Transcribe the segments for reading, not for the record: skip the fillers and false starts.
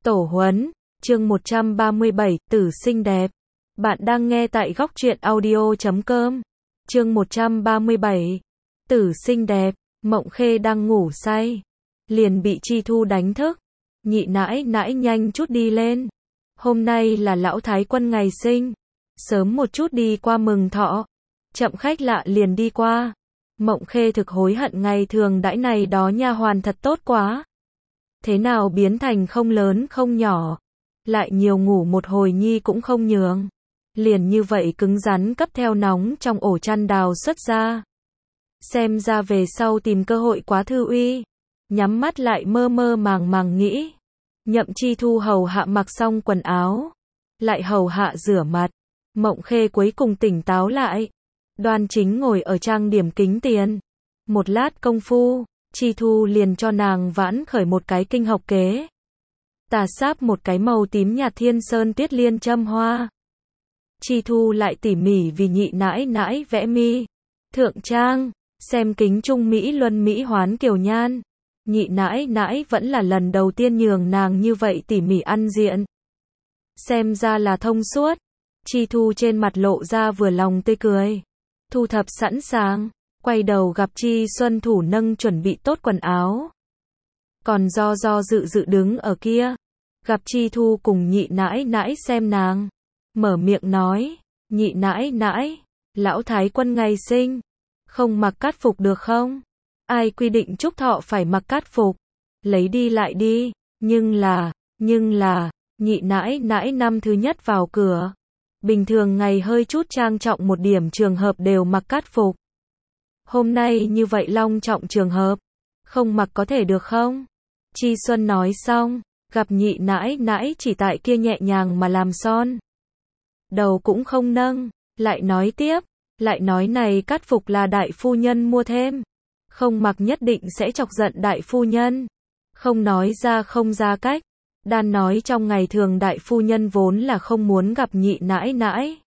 Tổ huấn, chương 137, Tử xinh đẹp. Bạn đang nghe tại góc truyện audio.com. Chương 137, Tử xinh đẹp. Mộng Khê đang ngủ say, liền bị Chi Thu đánh thức. Nhị nãi nãi nhanh chút đi lên. Hôm nay là lão thái quân ngày sinh, sớm một chút đi qua mừng thọ. Chậm khách lạ liền đi qua. Mộng Khê thực hối hận ngày thường đãi này đó nha hoàn thật tốt quá. Thế nào biến thành không lớn không nhỏ, lại nhiều ngủ một hồi nhi cũng không nhường. Liền như vậy cứng rắn cấp theo nóng trong ổ chăn đào xuất ra. Xem ra về sau tìm cơ hội quá thư uy. Nhắm mắt lại mơ mơ màng màng nghĩ. Nhậm Chi Thu hầu hạ mặc xong quần áo, lại hầu hạ rửa mặt. Mộng Khê cuối cùng tỉnh táo lại, đoan chính ngồi ở trang điểm kính tiền. Một lát công phu, Chi Thu liền cho nàng vãn khởi một cái kinh học kế. Tà sáp một cái màu tím nhạt thiên sơn tuyết liên châm hoa. Chi Thu lại tỉ mỉ vì nhị nãi nãi vẽ mi, thượng trang, xem kính trung mỹ luân mỹ hoán kiều nhan. Nhị nãi nãi vẫn là lần đầu tiên nhường nàng như vậy tỉ mỉ ăn diện. Xem ra là thông suốt. Chi Thu trên mặt lộ ra vừa lòng tươi cười. Thu thập sẵn sàng, quay đầu gặp Chi Xuân thủ nâng chuẩn bị tốt quần áo. Còn do dự đứng ở kia, gặp Chi Thu cùng nhị nãi nãi xem nàng, mở miệng nói, nhị nãi nãi, lão thái quân ngày sinh, không mặc cát phục được không? Ai quy định chúc thọ phải mặc cát phục? Lấy đi lại đi, nhưng là, nhị nãi nãi năm thứ nhất vào cửa. Bình thường ngày hơi chút trang trọng một điểm trường hợp đều mặc cát phục. Hôm nay như vậy long trọng trường hợp, không mặc có thể được không? Chi Xuân nói xong, gặp nhị nãi nãi chỉ tại kia nhẹ nhàng mà làm son. Đầu cũng không nâng, lại nói tiếp, lại nói này cát phục là đại phu nhân mua thêm. Không mặc nhất định sẽ chọc giận đại phu nhân. Không nói ra không ra cách. Đan nói trong ngày thường đại phu nhân vốn là không muốn gặp nhị nãi nãi.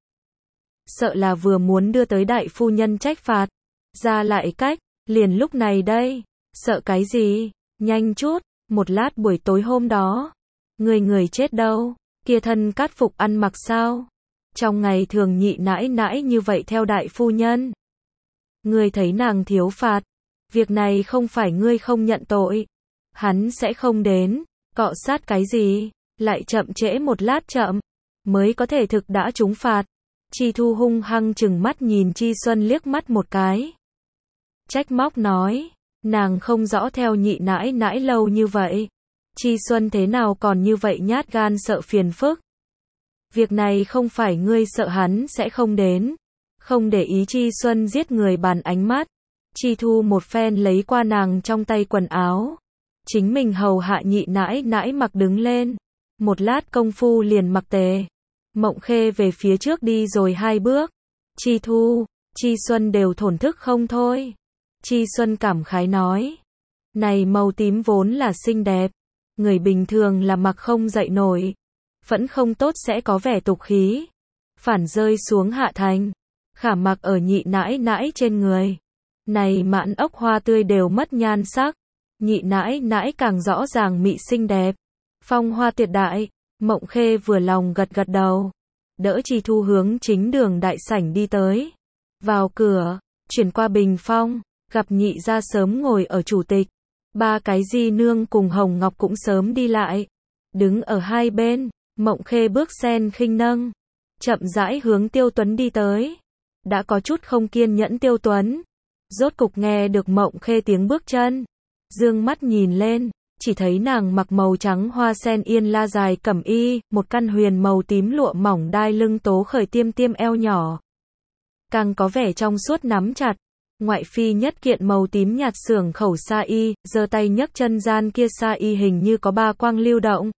Sợ là vừa muốn đưa tới đại phu nhân trách phạt. Ra lại cách, liền lúc này đây. Sợ cái gì? Nhanh chút, một lát buổi tối hôm đó. Người chết đâu? Kia thân cát phục ăn mặc sao? Trong ngày thường nhị nãi nãi như vậy theo đại phu nhân. Ngươi thấy nàng thiếu phạt. Việc này không phải ngươi không nhận tội. Hắn sẽ không đến. Cọ sát cái gì? Lại chậm trễ một lát chậm. Mới có thể thực đã trúng phạt. Chi Thu hung hăng chừng mắt nhìn Chi Xuân liếc mắt một cái. Trách móc nói. Nàng không rõ theo nhị nãi nãi lâu như vậy. Chi Xuân thế nào còn như vậy nhát gan sợ phiền phức. Việc này không phải ngươi sợ hắn sẽ không đến. Không để ý Chi Xuân giết người bàn ánh mắt. Chi Thu một phen lấy qua nàng trong tay quần áo. Chính mình hầu hạ nhị nãi nãi mặc đứng lên. Một lát công phu liền mặc tề. Mộng Khê về phía trước đi rồi 2 bước. Chi Thu, Chi Xuân đều thổn thức không thôi. Chi Xuân cảm khái nói. Này màu tím vốn là xinh đẹp. Người bình thường là mặc không dậy nổi. Vẫn không tốt sẽ có vẻ tục khí. Phản rơi xuống hạ thành. Khả mặc ở nhị nãi nãi trên người. Này mãn ốc hoa tươi đều mất nhan sắc. Nhị nãi nãi càng rõ ràng mị xinh đẹp. Phong hoa tuyệt đại. Mộng Khê vừa lòng gật gật đầu. Đỡ Chi Thu hướng chính đường đại sảnh đi tới. Vào cửa, chuyển qua bình phong. Gặp nhị gia sớm ngồi ở chủ tịch. 3 cái di nương cùng Hồng Ngọc cũng sớm đi lại. Đứng ở hai bên. Mộng Khê bước sen khinh nâng. Chậm rãi hướng Tiêu Tuấn đi tới. Đã có chút không kiên nhẫn Tiêu Tuấn. Rốt cục nghe được Mộng Khê tiếng bước chân. Dương mắt nhìn lên, chỉ thấy nàng mặc màu trắng hoa sen yên la dài cẩm y, một căn huyền màu tím lụa mỏng đai lưng tố khởi tiêm tiêm eo nhỏ. Càng có vẻ trong suốt nắm chặt. Ngoại phi nhất kiện màu tím nhạt xưởng khẩu sa y, giơ tay nhấc chân gian kia sa y hình như có 3 quang lưu động.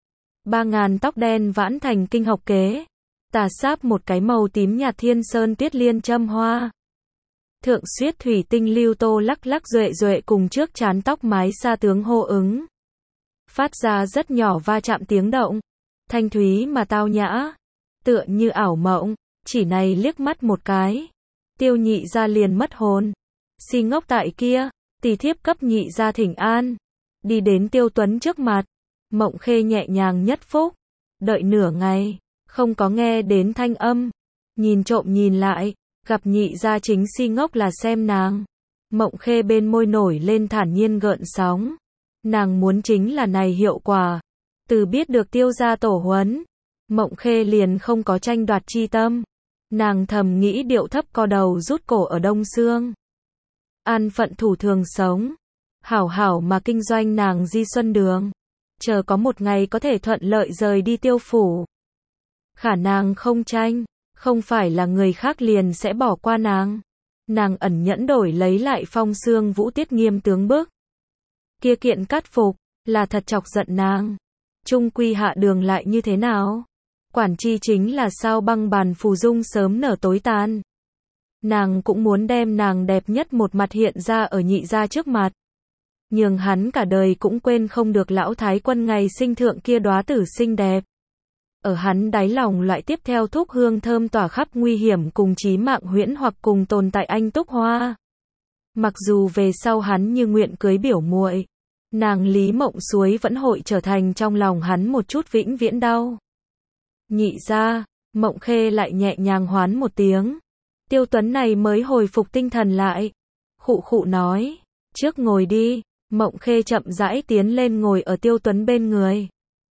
3.000 tóc đen vãn thành kinh học kế. Tà sáp một cái màu tím nhạt thiên sơn tuyết liên châm hoa. Thượng xuyết thủy tinh lưu tô lắc lắc duệ cùng trước chán tóc mái sa tướng hô ứng. Phát ra rất nhỏ va chạm tiếng động. Thanh thúy mà tao nhã. Tựa như ảo mộng. Chỉ này liếc mắt một cái. Tiêu nhị ra liền mất hồn. Si ngốc tại kia. Tỳ thiếp cấp nhị ra thỉnh an. Đi đến Tiêu Tuấn trước mặt. Mộng Khê nhẹ nhàng nhất phúc, đợi nửa ngày, không có nghe đến thanh âm, nhìn trộm nhìn lại, gặp nhị gia chính si ngốc là xem nàng. Mộng Khê bên môi nổi lên thản nhiên gợn sóng, nàng muốn chính là này hiệu quả. Từ biết được Tiêu gia tổ huấn, Mộng Khê liền không có tranh đoạt chi tâm, nàng thầm nghĩ điệu thấp co đầu rút cổ ở Đông Xương. An phận thủ thường sống, hảo hảo mà kinh doanh nàng di xuân đường, chờ có một ngày có thể thuận lợi rời đi Tiêu phủ. Khả nàng không tranh, không phải là người khác liền sẽ bỏ qua nàng. Nàng ẩn nhẫn đổi lấy lại Phong Xương Vũ Tiết Nghiêm tướng bức. Kia kiện cát phục, là thật chọc giận nàng. Trung quy hạ đường lại như thế nào? Quản chi chính là sao băng bàn phù dung sớm nở tối tàn. Nàng cũng muốn đem nàng đẹp nhất một mặt hiện ra ở nhị gia trước mặt. Nhường hắn cả đời cũng quên không được lão thái quân ngày sinh thượng kia đóa tử xinh đẹp. Ở hắn đáy lòng loại tiếp theo thúc hương thơm tỏa khắp nguy hiểm cùng chí mạng huyễn hoặc cùng tồn tại anh túc hoa. Mặc dù về sau hắn như nguyện cưới biểu muội, nàng Lý Mộng Suối vẫn hội trở thành trong lòng hắn một chút vĩnh viễn đau. Nhị gia, Mộng Khê lại nhẹ nhàng hoán một tiếng. Tiêu Tuấn này mới hồi phục tinh thần lại. Khụ khụ nói, trước ngồi đi. Mộng Khê chậm rãi tiến lên ngồi ở Tiêu Tuấn bên người.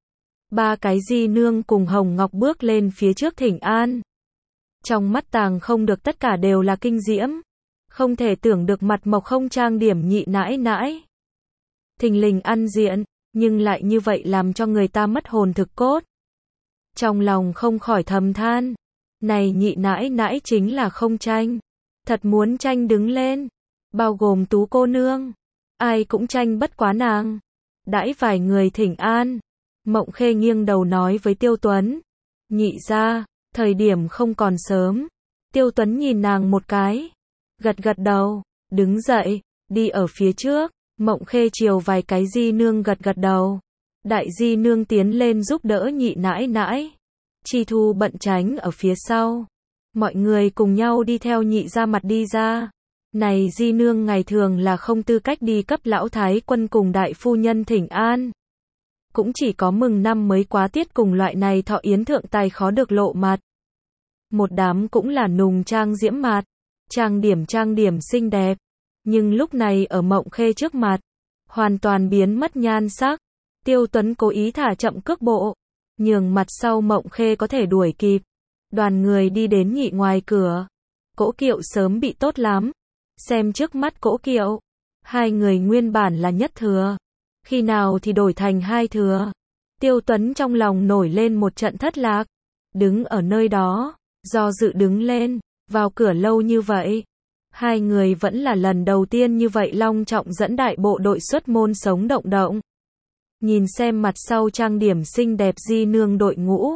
Ba cái di nương cùng Hồng Ngọc bước lên phía trước thỉnh an. Trong mắt tàng không được tất cả đều là kinh diễm. Không thể tưởng được mặt mộc không trang điểm nhị nãi nãi. Thình lình ăn diện, nhưng lại như vậy làm cho người ta mất hồn thực cốt. Trong lòng không khỏi thầm than. Này nhị nãi nãi chính là không tranh. Thật muốn tranh đứng lên. Bao gồm Tú cô nương. Ai cũng tranh bất quá nàng. Đãi vài người thỉnh an. Mộng Khê nghiêng đầu nói với Tiêu Tuấn. Nhị gia, thời điểm không còn sớm. Tiêu Tuấn nhìn nàng một cái. Gật gật đầu, đứng dậy, đi ở phía trước. Mộng Khê chiều vài cái di nương gật gật đầu. Đại di nương tiến lên giúp đỡ nhị nãi nãi. Chi Thu bận tránh ở phía sau. Mọi người cùng nhau đi theo nhị gia mặt đi ra. Này di nương ngày thường là không tư cách đi cấp lão thái quân cùng đại phu nhân thỉnh an. Cũng chỉ có mừng năm mới quá tiết cùng loại này thọ yến thượng tài khó được lộ mặt. Một đám cũng là nùng trang diễm mạt, trang điểm xinh đẹp. Nhưng lúc này ở Mộng Khê trước mặt, hoàn toàn biến mất nhan sắc. Tiêu Tuấn cố ý thả chậm cước bộ, nhường mặt sau Mộng Khê có thể đuổi kịp. Đoàn người đi đến nhị ngoài cửa. Cỗ kiệu sớm bị tốt lắm. Xem trước mắt cỗ kiệu, hai người nguyên bản là nhất thừa, khi nào thì đổi thành hai thừa. Tiêu Tuấn trong lòng nổi lên một trận thất lạc, đứng ở nơi đó, do dự đứng lên, vào cửa lâu như vậy. Hai người vẫn là lần đầu tiên như vậy long trọng dẫn đại bộ đội xuất môn sống động động. Nhìn xem mặt sau trang điểm xinh đẹp di nương đội ngũ.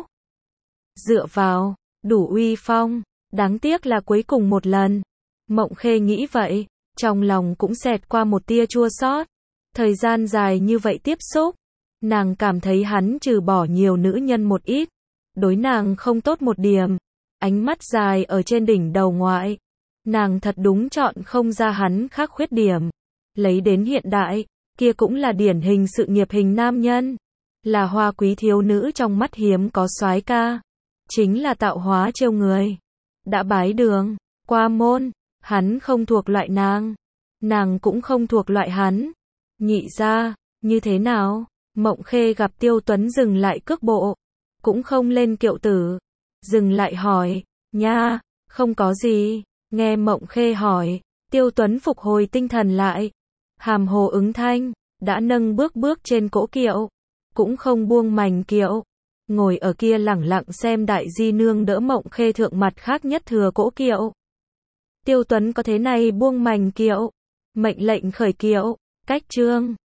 Dựa vào, đủ uy phong, đáng tiếc là cuối cùng một lần. Mộng Khê nghĩ vậy, trong lòng cũng xẹt qua một tia chua xót. Thời gian dài như vậy tiếp xúc, nàng cảm thấy hắn trừ bỏ nhiều nữ nhân một ít, đối nàng không tốt một điểm. Ánh mắt dài ở trên đỉnh đầu ngoại, nàng thật đúng chọn không ra hắn khác khuyết điểm. Lấy đến hiện đại, kia cũng là điển hình sự nghiệp hình nam nhân, là hoa quý thiếu nữ trong mắt hiếm có soái ca, chính là tạo hóa trêu người. Đã bái đường, qua môn, hắn không thuộc loại nàng cũng không thuộc loại hắn. Nhị gia, như thế nào? Mộng Khê gặp Tiêu Tuấn dừng lại cước bộ, cũng không lên kiệu tử, dừng lại hỏi, nha, không có gì. Nghe Mộng Khê hỏi, Tiêu Tuấn phục hồi tinh thần lại, hàm hồ ứng thanh, đã nâng bước trên cỗ kiệu, cũng không buông mành kiệu, ngồi ở kia lẳng lặng xem đại di nương đỡ Mộng Khê thượng mặt khác nhất thừa cỗ kiệu. Tiêu Tuấn có thế này buông mành kiệu, mệnh lệnh khởi kiệu, cách trương.